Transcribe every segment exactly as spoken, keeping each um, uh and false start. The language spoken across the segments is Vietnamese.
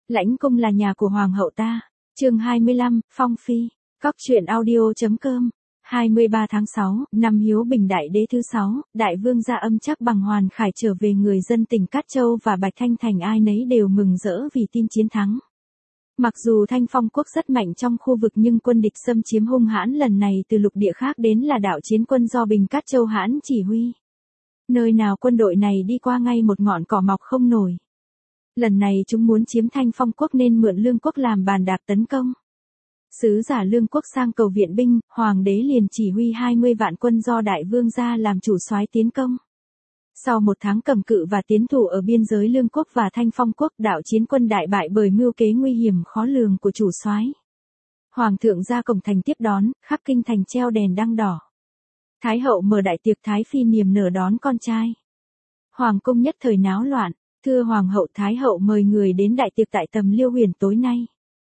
Lãnh cung là nhà của hoàng hậu ta. Chương hai mươi lăm, Phong phi. Cóc truyện audio.com. hai mươi ba tháng sáu, năm Hiếu Bình Đại Đế thứ sáu, Đại Vương gia Âm Chắc Bằng Hoàn Khải trở về, người dân tỉnh Cát Châu và Bạch Thanh Thành ai nấy đều mừng rỡ vì tin chiến thắng. Mặc dù Thanh Phong quốc rất mạnh trong khu vực nhưng quân địch xâm chiếm hung hãn lần này từ lục địa khác đến là đạo chiến quân do Bình Cát Châu hãn chỉ huy. Nơi nào quân đội này đi qua ngay một ngọn cỏ mọc không nổi. Lần này chúng muốn chiếm Thanh Phong quốc nên mượn Lương quốc làm bàn đạp tấn công. Sứ giả Lương quốc sang cầu viện binh, hoàng đế liền chỉ huy hai mươi vạn quân do Đại Vương gia làm chủ soái tiến công. Sau một tháng cầm cự và tiến thủ ở biên giới Lương quốc và Thanh Phong quốc, đạo chiến quân đại bại bởi mưu kế nguy hiểm khó lường của chủ soái. Hoàng thượng ra cổng thành tiếp đón, khắp kinh thành treo đèn đăng đỏ. Thái hậu mở đại tiệc Thái phi niềm nở đón con trai. Hoàng cung nhất thời náo loạn. Thưa hoàng hậu, Thái hậu mời người đến đại tiệc tại Tầm Liêu Huyền tối nay.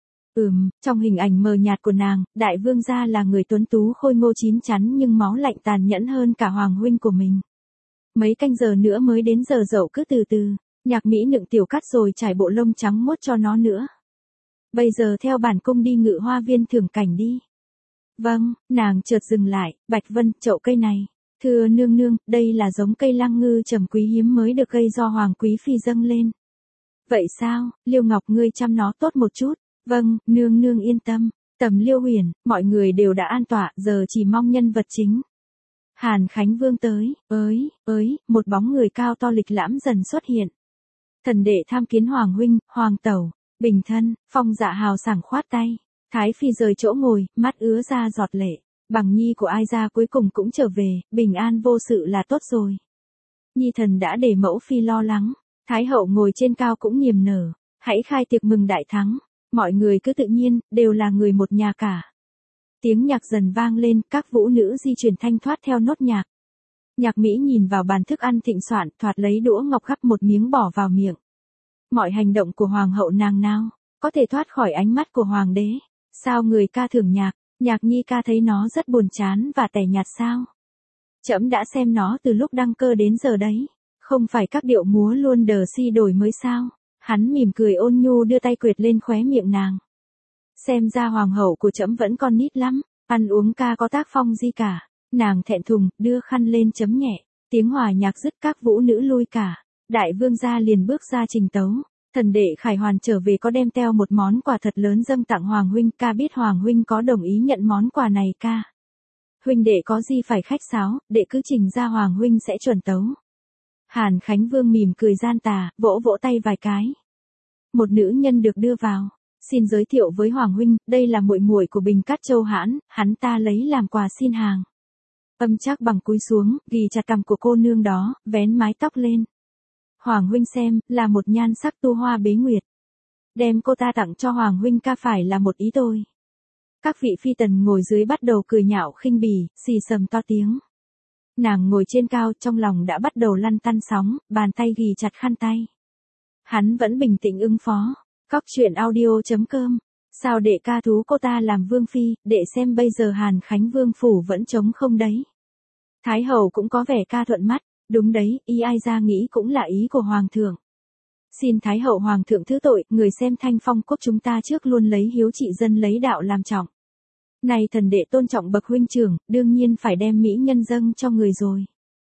Ừm, trong hình ảnh mờ nhạt của nàng, Đại Vương gia là người tuấn tú khôi ngô chín chắn nhưng máu lạnh tàn nhẫn hơn cả hoàng huynh của mình. Mấy canh giờ nữa mới đến giờ dậu, cứ từ từ. Nhạc Mỹ nựng tiểu cắt rồi trải bộ lông trắng mốt cho nó nữa. Bây giờ theo bản cung đi Ngự Hoa viên thưởng cảnh đi. Vâng, nàng chợt dừng lại. Bạch Vân, chậu cây này. Thưa nương nương, đây là giống cây lang ngư trầm quý hiếm mới được gây do hoàng quý phi dâng lên. Vậy sao, Liêu Ngọc ngươi chăm nó tốt một chút. Vâng, nương nương yên tâm. Tầm Liêu Huyền, mọi người đều đã an tọa, giờ chỉ mong nhân vật chính. Hàn Khánh Vương tới, ới, ới, một bóng người cao to lịch lãm dần xuất hiện. Thần đệ tham kiến hoàng huynh, hoàng tẩu, bình thân. Phong Dạ hào sảng khoát tay. Thái phi rời chỗ ngồi, mắt ứa ra giọt lệ. Bằng nhi của ai ra cuối cùng cũng trở về, bình an vô sự là tốt rồi. Nhi thần đã để mẫu phi lo lắng. Thái hậu ngồi trên cao cũng niềm nở. Hãy khai tiệc mừng đại thắng. Mọi người cứ tự nhiên, đều là người một nhà cả. Tiếng nhạc dần vang lên, các vũ nữ di chuyển thanh thoát theo nốt nhạc. Nhạc Mỹ nhìn vào bàn thức ăn thịnh soạn, thoạt lấy đũa ngọc gắp một miếng bỏ vào miệng. Mọi hành động của hoàng hậu nàng nào, có thể thoát khỏi ánh mắt của hoàng đế. Sao người ca thưởng nhạc? Nhạc Nhi ca thấy nó rất buồn chán và tẻ nhạt sao? Trẫm đã xem nó từ lúc đăng cơ đến giờ đấy. Không phải các điệu múa luôn đờ si đổi mới sao? Hắn mỉm cười ôn nhu đưa tay quệt lên khóe miệng nàng. Xem ra hoàng hậu của trẫm vẫn còn nít lắm, ăn uống ca có tác phong gì cả. Nàng thẹn thùng, đưa khăn lên chấm nhẹ. Tiếng hòa nhạc dứt, các vũ nữ lui cả. Đại vương gia liền bước ra trình tấu. Thần đệ Khải Hoàn trở về có đem theo một món quà thật lớn dâng tặng hoàng huynh, ca biết hoàng huynh có đồng ý nhận món quà này ca. Huynh đệ có gì phải khách sáo, đệ cứ trình ra hoàng huynh sẽ chuẩn tấu. Hàn Khánh Vương mỉm cười gian tà, vỗ vỗ tay vài cái. Một nữ nhân được đưa vào. Xin giới thiệu với hoàng huynh, đây là muội muội của Bình Cát Châu hãn, hắn ta lấy làm quà xin hàng. Âm Chắc Bằng cúi xuống, ghi chặt cằm của cô nương đó, vén mái tóc lên. Hoàng huynh xem, là một nhan sắc tu hoa bế nguyệt. Đem cô ta tặng cho hoàng huynh ca phải là một ý tôi. Các vị phi tần ngồi dưới bắt đầu cười nhạo khinh bỉ, xì xầm to tiếng. Nàng ngồi trên cao, trong lòng đã bắt đầu lăn tăn sóng, bàn tay ghi chặt khăn tay. Hắn vẫn bình tĩnh ứng phó. Cóc truyện audio.com. Sao đệ ca thú cô ta làm vương phi, đệ xem bây giờ Hàn Khánh Vương phủ vẫn trống không đấy. Thái hậu cũng có vẻ ca thuận mắt. Đúng đấy, y ai ra nghĩ cũng là ý của hoàng thượng. Xin Thái hậu hoàng thượng thứ tội, người xem Thanh Phong quốc chúng ta trước luôn lấy hiếu trị dân lấy đạo làm trọng. Này thần đệ tôn trọng bậc huynh trưởng, đương nhiên phải đem mỹ nhân dâng cho người rồi.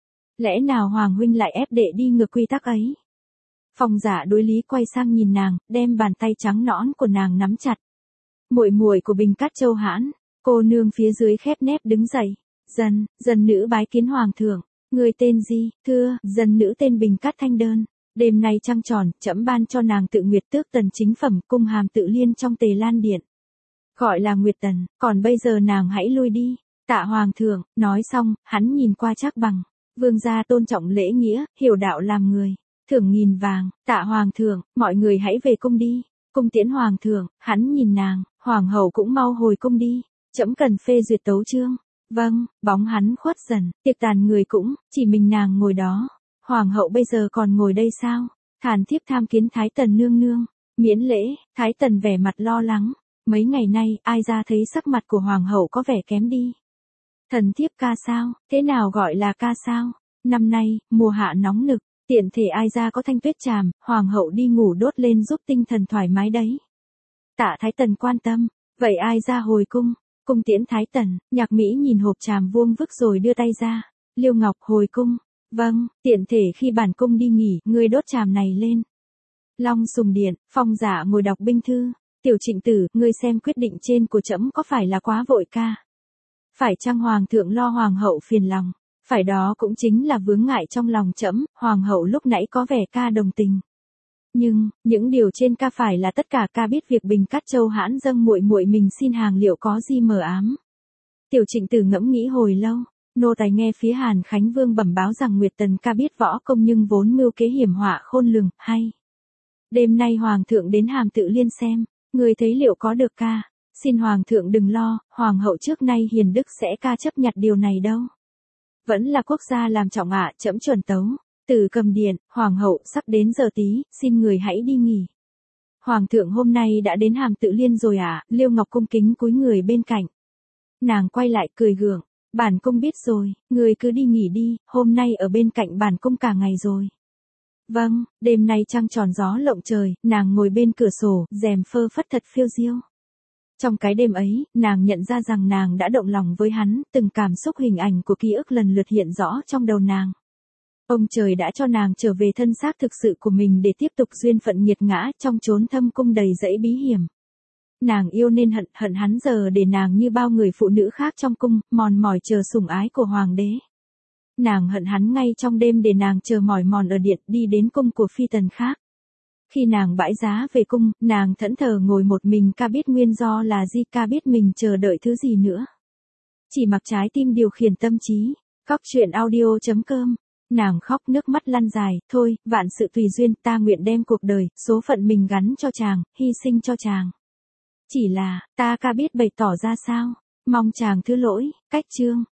Lẽ nào hoàng huynh lại ép đệ đi ngược quy tắc ấy? Phong Dạ đối lý quay sang nhìn nàng, đem bàn tay trắng nõn của nàng nắm chặt. Muội muội của Bình Cát Châu hãn, cô nương phía dưới khép nép đứng dậy. Dân, dân nữ bái kiến hoàng thượng. Người tên gì? Thưa, dân nữ tên Bình Cát Thanh Đơn. Đêm nay trăng tròn, trẫm ban cho nàng tự Nguyệt Tước Tần chính phẩm, cung hàm tự liên trong Tề Lan Điện. Gọi là Nguyệt Tần, còn bây giờ nàng hãy lui đi. Tạ hoàng thượng. Nói xong, hắn nhìn qua Trác Bằng. Vương gia tôn trọng lễ nghĩa, hiểu đạo làm người. Thưởng nghìn vàng. Tạ hoàng thượng, mọi người hãy về cung đi. Cung tiễn hoàng thượng. Hắn nhìn nàng, hoàng hậu cũng mau hồi cung đi. Trẫm cần phê duyệt tấu chương. Vâng, bóng hắn khuất dần, tiệc tàn người cũng, chỉ mình nàng ngồi đó. Hoàng hậu bây giờ còn ngồi đây sao? Thản thiếp tham kiến Thái tần nương nương. Miễn lễ. Thái tần vẻ mặt lo lắng. Mấy ngày nay, ai ra thấy sắc mặt của hoàng hậu có vẻ kém đi. Thần thiếp ca sao? Thế nào gọi là ca sao? Năm nay, mùa hạ nóng nực, Tiện thể ai ra có thanh tuyết tràm, hoàng hậu đi ngủ đốt lên giúp tinh thần thoải mái đấy. Tạ Thái Tần quan tâm, vậy ai ra hồi cung, cung tiễn Thái Tần, Nhạc Mỹ nhìn hộp tràm vuông vức rồi đưa tay ra, Liêu Ngọc hồi cung, vâng, tiện thể khi bản cung đi nghỉ, ngươi đốt tràm này lên. Long Sùng Điện, Phong Giả ngồi đọc binh thư, Tiểu Trịnh Tử, ngươi xem quyết định trên của trẫm có phải là quá vội ca? Phải chăng hoàng thượng lo hoàng hậu phiền lòng? Phải, đó cũng chính là vướng ngại trong lòng trẫm, hoàng hậu lúc nãy có vẻ ca đồng tình. Nhưng, những điều trên ca phải là tất cả ca biết việc Bình Cát Châu hãn dâng muội muội mình xin hàng liệu có gì mờ ám. Tiểu Trịnh Tử ngẫm nghĩ hồi lâu, nô tài nghe phía Hàn Khánh Vương bẩm báo rằng Nguyệt Tần ca biết võ công nhưng vốn mưu kế hiểm họa khôn lường, hay. Đêm nay hoàng thượng đến Hàm Tự Liên xem, người thấy liệu có được ca, xin hoàng thượng đừng lo, hoàng hậu trước nay hiền đức sẽ ca chấp nhặt điều này đâu. Vẫn là quốc gia làm trọng ạ, trẫm chuẩn tấu. Từ Cầm Điện, hoàng hậu sắp đến giờ tí, xin người hãy đi nghỉ. Hoàng thượng hôm nay đã đến Hàm Tự Liên rồi à? Liêu Ngọc cung kính cúi người bên cạnh. Nàng quay lại cười gượng, bản cung biết rồi, người cứ đi nghỉ đi, hôm nay ở bên cạnh bản cung cả ngày rồi. Vâng, đêm nay trăng tròn gió lộng trời, nàng ngồi bên cửa sổ, rèm phơ phất thật phiêu diêu. Trong cái đêm ấy, nàng nhận ra rằng nàng đã động lòng với hắn, từng cảm xúc hình ảnh của ký ức lần lượt hiện rõ trong đầu nàng. Ông trời đã cho nàng trở về thân xác thực sự của mình để tiếp tục duyên phận nghiệt ngã trong chốn thâm cung đầy dẫy bí hiểm. Nàng yêu nên hận, hận hắn giờ để nàng như bao người phụ nữ khác trong cung, mòn mỏi chờ sủng ái của hoàng đế. Nàng hận hắn ngay trong đêm để nàng chờ mỏi mòn ở điện đi đến cung của phi tần khác. Khi nàng bãi giá về cung, nàng thẫn thờ ngồi một mình, ca biết nguyên do là gì, ca biết mình chờ đợi thứ gì nữa. Chỉ mặc trái tim điều khiển tâm trí. Cóc truyện audio chấm com. Nàng khóc nước mắt lăn dài, thôi, vạn sự tùy duyên, ta nguyện đem cuộc đời, số phận mình gắn cho chàng, hy sinh cho chàng. Chỉ là, ta ca biết bày tỏ ra sao, mong chàng thứ lỗi, cách chương.